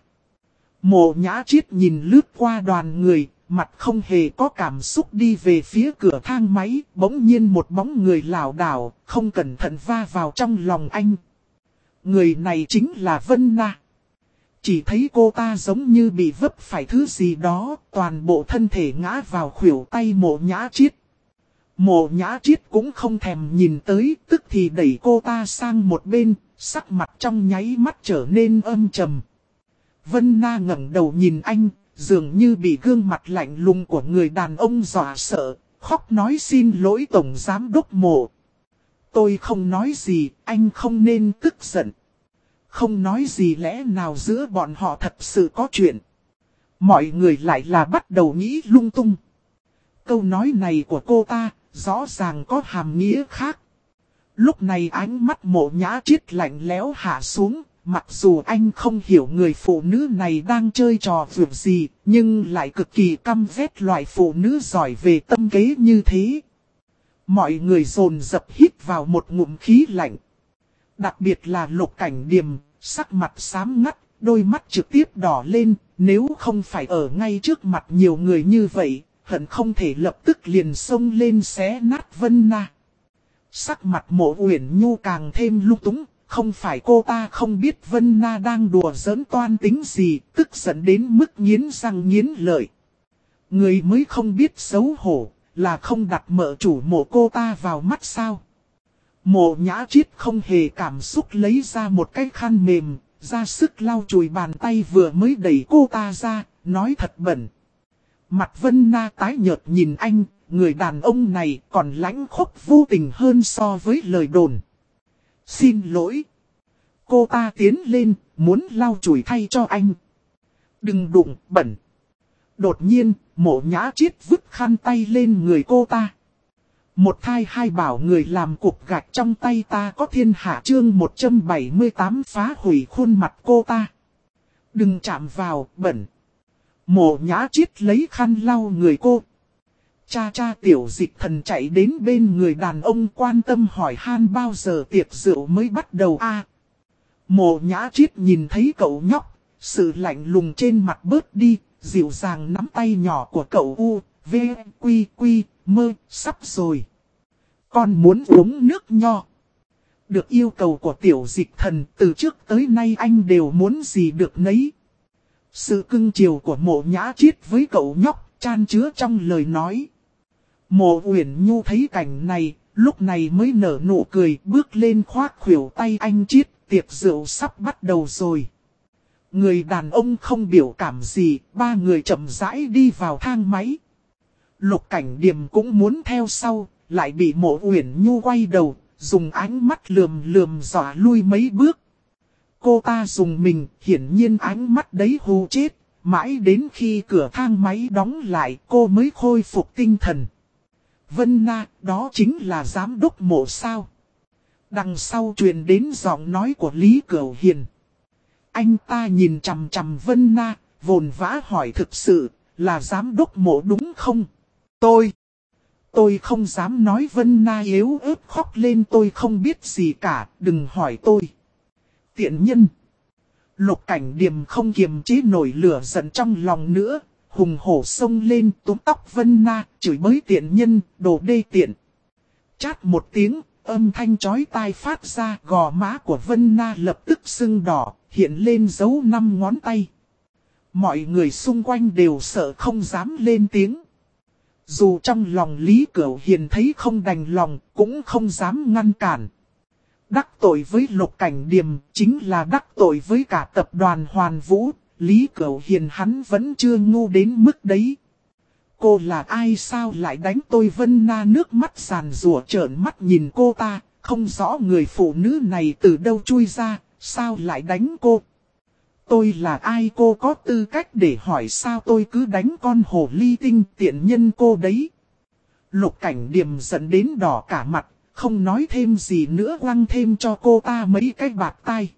Mộ Nhã Triết nhìn lướt qua đoàn người, mặt không hề có cảm xúc đi về phía cửa thang máy, bỗng nhiên một bóng người lảo đảo, không cẩn thận va vào trong lòng anh. Người này chính là Vân Na. Chỉ thấy cô ta giống như bị vấp phải thứ gì đó, toàn bộ thân thể ngã vào khuỷu tay Mộ Nhã Triết. Mộ Nhã Triết cũng không thèm nhìn tới, tức thì đẩy cô ta sang một bên, sắc mặt trong nháy mắt trở nên âm trầm. Vân Na ngẩng đầu nhìn anh, dường như bị gương mặt lạnh lùng của người đàn ông dọa sợ, khóc nói xin lỗi Tổng Giám đốc Mộ. Tôi không nói gì, anh không nên tức giận. Không nói gì, lẽ nào giữa bọn họ thật sự có chuyện. Mọi người lại là bắt đầu nghĩ lung tung. Câu nói này của cô ta rõ ràng có hàm nghĩa khác. Lúc này ánh mắt Mộ Nhã Triết lạnh lẽo hạ xuống, mặc dù anh không hiểu người phụ nữ này đang chơi trò vượt gì, nhưng lại cực kỳ căm ghét loại phụ nữ giỏi về tâm kế như thế. Mọi người dồn dập hít vào một ngụm khí lạnh. Đặc biệt là Lục Cảnh Điềm, sắc mặt xám ngắt, đôi mắt trực tiếp đỏ lên, nếu không phải ở ngay trước mặt nhiều người như vậy, hận không thể lập tức liền xông lên xé nát Vân Na. Sắc mặt Mộ Uyển Nhu càng thêm lung túng, không phải cô ta không biết Vân Na đang đùa giỡn toan tính gì, tức giận đến mức nghiến răng nghiến lợi. Người mới không biết xấu hổ, là không đặt mợ chủ Mộ cô ta vào mắt sao. Mộ Nhã Triết không hề cảm xúc lấy ra một cái khăn mềm, ra sức lau chùi bàn tay vừa mới đẩy cô ta ra, nói thật bẩn. Mặt Vân Na tái nhợt nhìn anh, người đàn ông này còn lãnh khốc vô tình hơn so với lời đồn. Xin lỗi. Cô ta tiến lên, muốn lau chùi thay cho anh. Đừng đụng, bẩn. Đột nhiên, Mộ Nhã Triết vứt khăn tay lên người cô ta. Một thai hai bảo người làm cục gạch trong tay ta có thiên hạ chương 178 phá hủy khuôn mặt cô ta. Đừng chạm vào, bẩn. Mộ Nhã Triết lấy khăn lau người cô. Cha Tiểu Dịch Thần chạy đến bên người đàn ông quan tâm hỏi han bao giờ tiệc rượu mới bắt đầu a. Mộ Nhã Triết nhìn thấy cậu nhóc, sự lạnh lùng trên mặt bớt đi, dịu dàng nắm tay nhỏ của cậu U, V, Quy, Mơ, sắp rồi. Con muốn uống nước nho. Được yêu cầu của Tiểu Dịch Thần, từ trước tới nay anh đều muốn gì được nấy. Sự cưng chiều của Mộ Nhã Triết với cậu nhóc chan chứa trong lời nói. Mộ Uyển Nhu thấy cảnh này, lúc này mới nở nụ cười, bước lên khoác khuỷu tay anh Triết, tiệc rượu sắp bắt đầu rồi. Người đàn ông không biểu cảm gì, ba người chậm rãi đi vào thang máy. Lục Cảnh Điềm cũng muốn theo sau, lại bị Mộ Uyển Nhu quay đầu, dùng ánh mắt lườm dọa lui mấy bước. Cô ta dùng mình, hiển nhiên ánh mắt đấy hù chết, mãi đến khi cửa thang máy đóng lại cô mới khôi phục tinh thần. Vân Na, đó chính là giám đốc Mộ sao? Đằng sau truyền đến giọng nói của Lý Cửu Hiền. Anh ta nhìn chằm chằm Vân Na, vồn vã hỏi thực sự, là giám đốc Mộ đúng không? Tôi không dám nói. Vân Na yếu ớt khóc lên, tôi không biết gì cả, đừng hỏi tôi. Tiện nhân. Lục Cảnh Điềm không kiềm chế nổi lửa giận trong lòng nữa, hùng hổ xông lên túm tóc Vân Na, chửi bới tiện nhân, đồ đê tiện. Chát một tiếng, âm thanh chói tai phát ra, gò má của Vân Na lập tức sưng đỏ, hiện lên dấu 5 ngón tay. Mọi người xung quanh đều sợ không dám lên tiếng. Dù trong lòng Lý Cửu Hiền thấy không đành lòng, cũng không dám ngăn cản. Đắc tội với Lục Cảnh Điềm chính là đắc tội với cả tập đoàn Hoàn Vũ, Lý Cửu Hiền hắn vẫn chưa ngu đến mức đấy. Cô là ai sao lại đánh tôi? Vân Na nước mắt giàn rủa trợn mắt nhìn cô ta, không rõ người phụ nữ này từ đâu chui ra, sao lại đánh cô? Tôi là ai? Cô có tư cách để hỏi sao tôi cứ đánh con hồ ly tinh tiện nhân cô đấy? Lục Cảnh Điềm giận đến đỏ cả mặt, không nói thêm gì nữa, quăng thêm cho cô ta mấy cái bạt tai.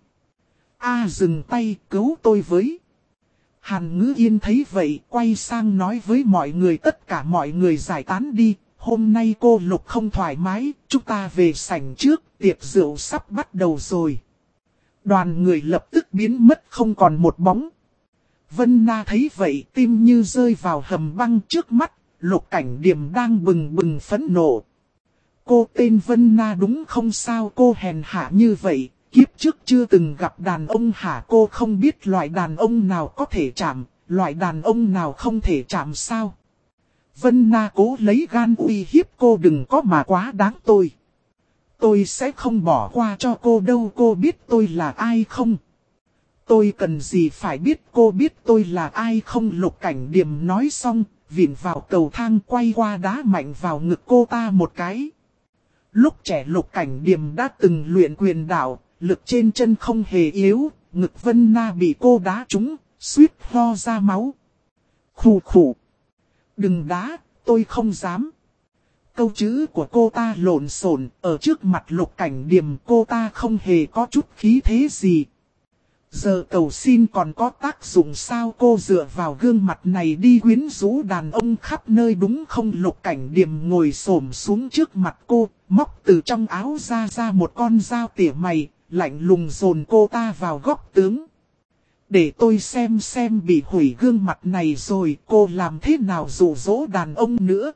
Dừng tay, cứu tôi với. Hàn Ngữ Yên thấy vậy, quay sang nói với mọi người, tất cả mọi người giải tán đi, hôm nay cô Lục không thoải mái, chúng ta về sảnh trước, tiệc rượu sắp bắt đầu rồi. Đoàn người lập tức biến mất không còn một bóng. Vân Na thấy vậy, tim như rơi vào hầm băng trước mắt, Lục Cảnh Điềm đang bừng bừng phẫn nộ. Cô tên Vân Na đúng không? Sao cô hèn hạ như vậy? Kiếp trước chưa từng gặp đàn ông hả? Cô không biết loại đàn ông nào có thể chạm, loại đàn ông nào không thể chạm sao? Vân Na cố lấy gan uy hiếp cô, đừng có mà quá đáng tôi. Tôi sẽ không bỏ qua cho cô đâu. Cô biết tôi là ai không? Tôi cần gì phải biết cô biết tôi là ai không? Lục Cảnh Điềm nói xong, vịn vào cầu thang quay qua đá mạnh vào ngực cô ta một cái. Lúc trẻ Lục Cảnh Điềm đã từng luyện quyền đạo, lực trên chân không hề yếu, ngực Vân Na bị cô đá trúng, suýt ho ra máu. Khủ. Đừng đá, tôi không dám. câu chữ của cô ta lộn xộn, ở trước mặt Lục Cảnh Điềm cô ta không hề có chút khí thế gì. Giờ cầu xin còn có tác dụng sao, cô dựa vào gương mặt này đi quyến rũ đàn ông khắp nơi đúng không? Lục Cảnh Điềm ngồi xổm xuống trước mặt cô, móc từ trong áo ra một con dao tỉa mày, lạnh lùng dồn cô ta vào góc tường. Để tôi xem bị hủy gương mặt này rồi cô làm thế nào dụ dỗ đàn ông nữa.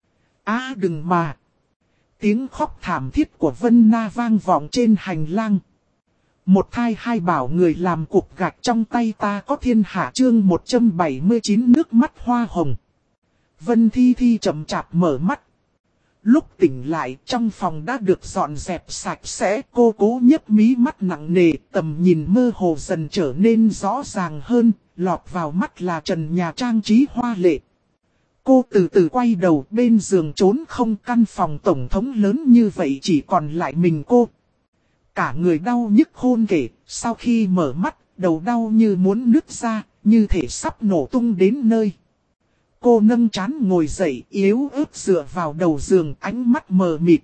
Đừng mà. Tiếng khóc thảm thiết của Vân Na vang vọng trên hành lang. Một thai hai bảo người làm cục gạch trong tay ta có thiên hạ chương 179 nước mắt hoa hồng. Vân Thi Thi chậm chạp mở mắt. Lúc tỉnh lại trong phòng đã được dọn dẹp sạch sẽ, cô cố nhấp mí mắt nặng nề, tầm nhìn mơ hồ dần trở nên rõ ràng hơn, lọt vào mắt là trần nhà trang trí hoa lệ. Cô từ từ quay đầu, bên giường trốn không, căn phòng tổng thống lớn như vậy chỉ còn lại mình cô. Cả người đau nhức khôn kể, sau khi mở mắt, đầu đau như muốn nứt ra, như thể sắp nổ tung đến nơi. Cô nâng trán ngồi dậy, yếu ớt dựa vào đầu giường, ánh mắt mờ mịt.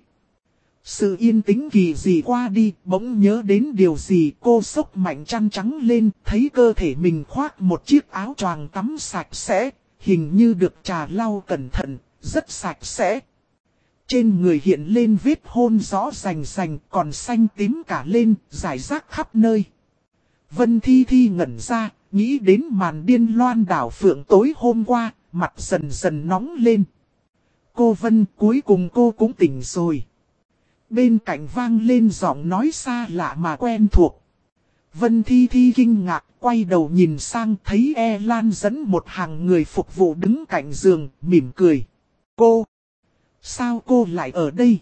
Sự yên tĩnh kỳ dị qua đi, bỗng nhớ đến điều gì, cô xốc mạnh chăn trắng lên, thấy cơ thể mình khoác một chiếc áo choàng tắm sạch sẽ, hình như được trà lau cẩn thận, rất sạch sẽ. Trên người hiện lên vết hôn rõ rành rành, còn xanh tím cả lên, rải rác khắp nơi. Vân Thi Thi ngẩn ra, nghĩ đến màn điên loan đảo phượng tối hôm qua, mặt dần dần nóng lên. Cô Vân, cuối cùng cô cũng tỉnh rồi. Bên cạnh vang lên giọng nói xa lạ mà quen thuộc. Vân Thi Thi kinh ngạc, quay đầu nhìn sang thấy E Lan dẫn một hàng người phục vụ đứng cạnh giường, mỉm cười. Cô, sao cô lại ở đây?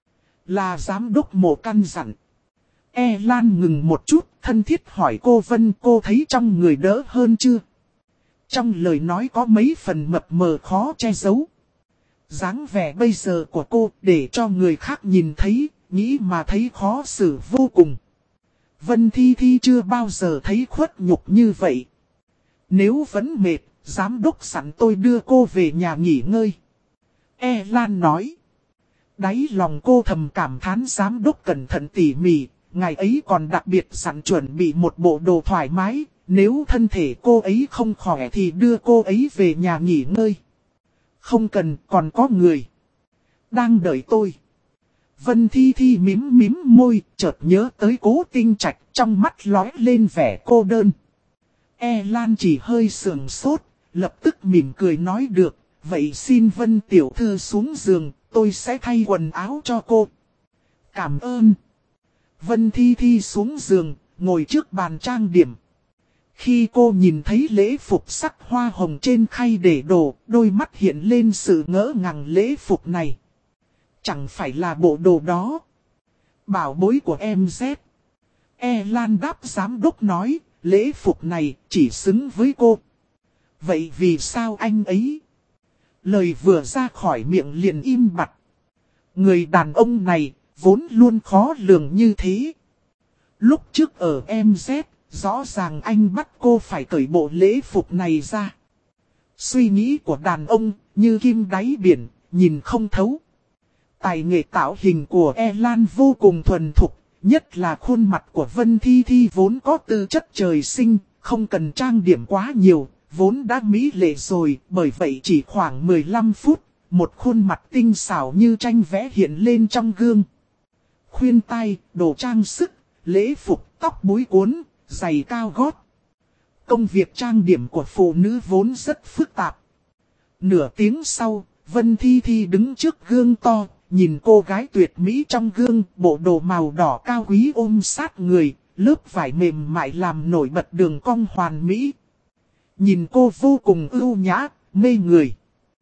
Là giám đốc Mộ căn dặn. E Lan ngừng một chút, thân thiết hỏi cô Vân, cô thấy trong người đỡ hơn chưa? Trong lời nói có mấy phần mập mờ khó che giấu. Dáng vẻ bây giờ của cô để cho người khác nhìn thấy, nghĩ mà thấy khó xử vô cùng. Vân Thi Thi chưa bao giờ thấy khuất nhục như vậy. Nếu vẫn mệt, giám đốc sẵn tôi đưa cô về nhà nghỉ ngơi. E Lan nói. Đáy lòng cô thầm cảm thán giám đốc cẩn thận tỉ mỉ, ngày ấy còn đặc biệt sẵn chuẩn bị một bộ đồ thoải mái. Nếu thân thể cô ấy không khỏe thì đưa cô ấy về nhà nghỉ ngơi. Không cần, còn có người đang đợi tôi. Vân Thi Thi mím môi, chợt nhớ tới Cố Tinh Trạch, trong mắt lóe lên vẻ cô đơn. E Lan chỉ hơi sườn sốt, lập tức mỉm cười nói được, vậy xin Vân tiểu thư xuống giường, tôi sẽ thay quần áo cho cô. Cảm ơn. Vân Thi Thi xuống giường, ngồi trước bàn trang điểm. Khi cô nhìn thấy lễ phục sắc hoa hồng trên khay để đồ, đôi mắt hiện lên sự ngỡ ngàng lễ phục này. Chẳng phải là bộ đồ đó. Bảo bối của em Z. E Lan đáp giám đốc nói, lễ phục này chỉ xứng với cô. Vậy vì sao anh ấy? Lời vừa ra khỏi miệng liền im bặt. Người đàn ông này vốn luôn khó lường như thế. Lúc trước ở MZ, rõ ràng anh bắt cô phải cởi bộ lễ phục này ra. Suy nghĩ của đàn ông như kim đáy biển, nhìn không thấu. Tài nghệ tạo hình của E Lan vô cùng thuần thục, nhất là khuôn mặt của Vân Thi Thi vốn có tư chất trời sinh, không cần trang điểm quá nhiều, vốn đã mỹ lệ rồi, bởi vậy chỉ khoảng 15 phút, một khuôn mặt tinh xảo như tranh vẽ hiện lên trong gương. Khuyên tai, đồ trang sức, lễ phục, tóc búi cuốn, giày cao gót. Công việc trang điểm của phụ nữ vốn rất phức tạp. Nửa tiếng sau, Vân Thi Thi đứng trước gương to, nhìn cô gái tuyệt mỹ trong gương, bộ đồ màu đỏ cao quý ôm sát người, lớp vải mềm mại làm nổi bật đường cong hoàn mỹ. Nhìn cô vô cùng ưu nhã, mê người.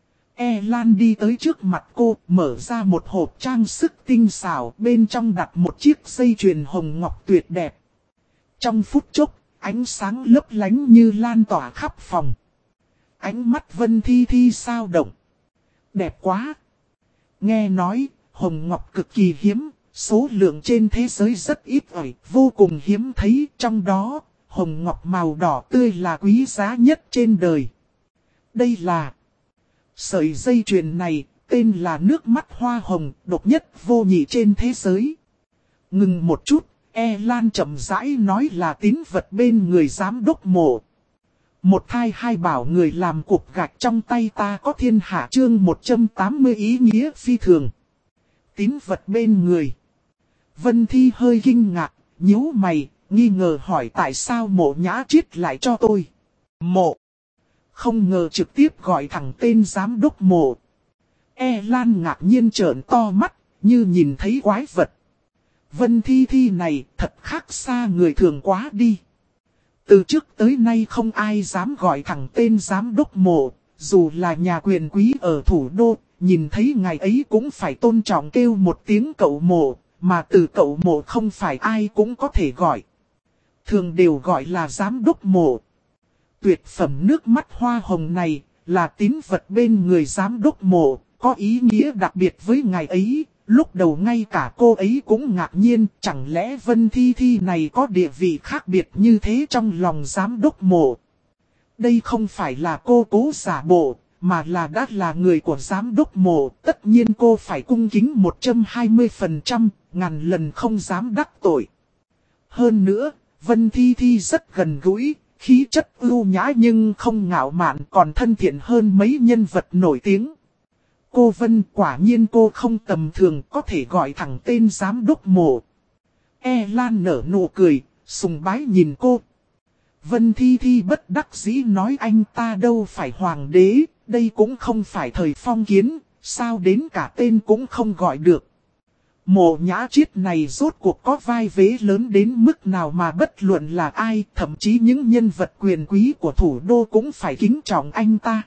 E Lan đi tới trước mặt cô, mở ra một hộp trang sức tinh xảo, bên trong đặt một chiếc dây chuyền hồng ngọc tuyệt đẹp. Trong phút chốc, ánh sáng lấp lánh như lan tỏa khắp phòng. Ánh mắt Vân Thi Thi sao động. Đẹp quá. Nghe nói, hồng ngọc cực kỳ hiếm, số lượng trên thế giới rất ít ỏi, vô cùng hiếm thấy. Trong đó, hồng ngọc màu đỏ tươi là quý giá nhất trên đời. Đây là sợi dây chuyền này, tên là nước mắt hoa hồng, độc nhất vô nhị trên thế giới. Ngừng một chút, Lan chậm rãi nói là tín vật bên người giám đốc Mộ. Một thai hai bảo người làm cục gạch trong tay ta có thiên hạ chương 180 ý nghĩa phi thường. Tín vật bên người. Vân Thi hơi kinh ngạc, nhíu mày, nghi ngờ hỏi tại sao Mộ Nhã Triết lại cho tôi. Mộ. Không ngờ trực tiếp gọi thẳng tên giám đốc Mộ. Lan ngạc nhiên trợn to mắt, như nhìn thấy quái vật. Vân Thi này thật khác xa người thường quá đi. Từ trước tới nay không ai dám gọi thẳng tên giám đốc Mộ, dù là nhà quyền quý ở thủ đô, nhìn thấy ngài ấy cũng phải tôn trọng kêu một tiếng cậu Mộ, mà từ cậu Mộ không phải ai cũng có thể gọi. Thường đều gọi là giám đốc Mộ. Tuyệt phẩm nước mắt hoa hồng này là tín vật bên người giám đốc Mộ, có ý nghĩa đặc biệt với ngài ấy. Lúc đầu ngay cả cô ấy cũng ngạc nhiên, chẳng lẽ Vân Thi này có địa vị khác biệt như thế trong lòng giám đốc Mộ. Đây không phải là cô cố giả bộ, mà là đã là người của giám đốc Mộ. Tất nhiên cô phải cung kính 120%, ngàn lần không dám đắc tội. Hơn nữa, Vân Thi rất gần gũi, khí chất ưu nhã nhưng không ngạo mạn, còn thân thiện hơn mấy nhân vật nổi tiếng. Cô Vân quả nhiên cô không tầm thường, có thể gọi thẳng tên giám đốc Mộ. Lan nở nụ cười, sùng bái nhìn cô. Vân Thi bất đắc dĩ nói anh ta đâu phải hoàng đế, đây cũng không phải thời phong kiến, sao đến cả tên cũng không gọi được. Mộ Nhã Triết này rốt cuộc có vai vế lớn đến mức nào mà bất luận là ai, thậm chí những nhân vật quyền quý của thủ đô cũng phải kính trọng anh ta.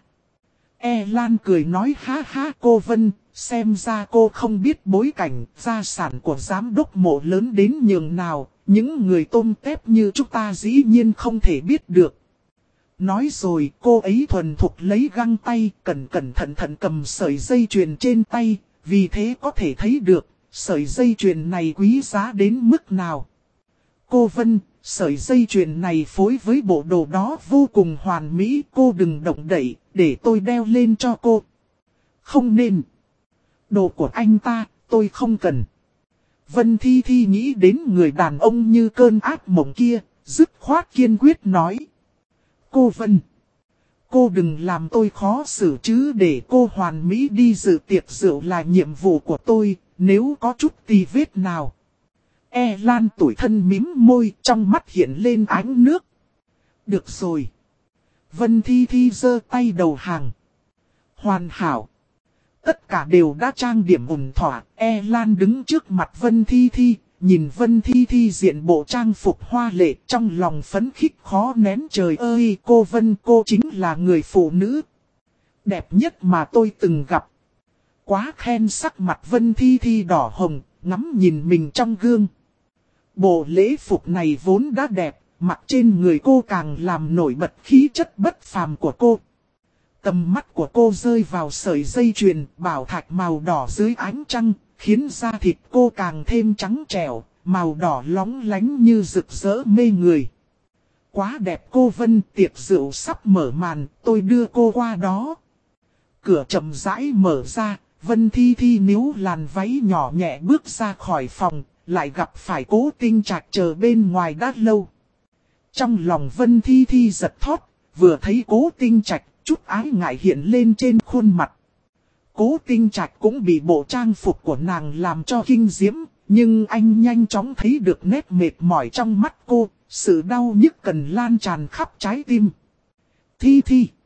Lan cười nói ha ha cô Vân, xem ra cô không biết bối cảnh, gia sản của giám đốc Mộ lớn đến nhường nào, những người tôm tép như chúng ta dĩ nhiên không thể biết được. Nói rồi cô ấy thuần thục lấy găng tay, cẩn thận cầm sợi dây chuyền trên tay, vì thế có thể thấy được, sợi dây chuyền này quý giá đến mức nào. Cô Vân, sợi dây chuyền này phối với bộ đồ đó vô cùng hoàn mỹ, cô đừng động đậy, để tôi đeo lên cho cô. Không nên. Đồ của anh ta, tôi không cần. Vân Thi nghĩ đến người đàn ông như cơn ác mộng kia, dứt khoát kiên quyết nói. Cô Vân, cô đừng làm tôi khó xử chứ, để cô hoàn mỹ đi dự tiệc rượu là nhiệm vụ của tôi, nếu có chút tì vết nào. Lan tủi thân mím môi, trong mắt hiện lên ánh nước. Được rồi. Vân Thi giơ tay đầu hàng. Hoàn hảo. Tất cả đều đã trang điểm ổn thỏa. Lan đứng trước mặt Vân Thi, nhìn Vân Thi diện bộ trang phục hoa lệ, trong lòng phấn khích khó nén. Trời ơi, cô Vân, cô chính là người phụ nữ đẹp nhất mà tôi từng gặp. Quá khen, sắc mặt Vân Thi đỏ hồng, ngắm nhìn mình trong gương. Bộ lễ phục này vốn đã đẹp, mặc trên người cô càng làm nổi bật khí chất bất phàm của cô. Tầm mắt của cô rơi vào sợi dây chuyền bảo thạch màu đỏ dưới ánh trăng, khiến da thịt cô càng thêm trắng trẻo, màu đỏ lóng lánh như rực rỡ mê người. Quá đẹp cô Vân, tiệc rượu sắp mở màn, tôi đưa cô qua đó. Cửa chậm rãi mở ra, Vân Thi níu làn váy nhỏ nhẹ bước ra khỏi phòng, lại gặp phải Cố Tinh Trạch chờ bên ngoài đã lâu. Trong lòng Vân Thi giật thót, vừa thấy Cố Tinh Trạch, chút ái ngại hiện lên trên khuôn mặt. Cố Tinh Trạch cũng bị bộ trang phục của nàng làm cho kinh diễm, nhưng anh nhanh chóng thấy được nét mệt mỏi trong mắt cô, sự đau nhức cần lan tràn khắp trái tim. Thi.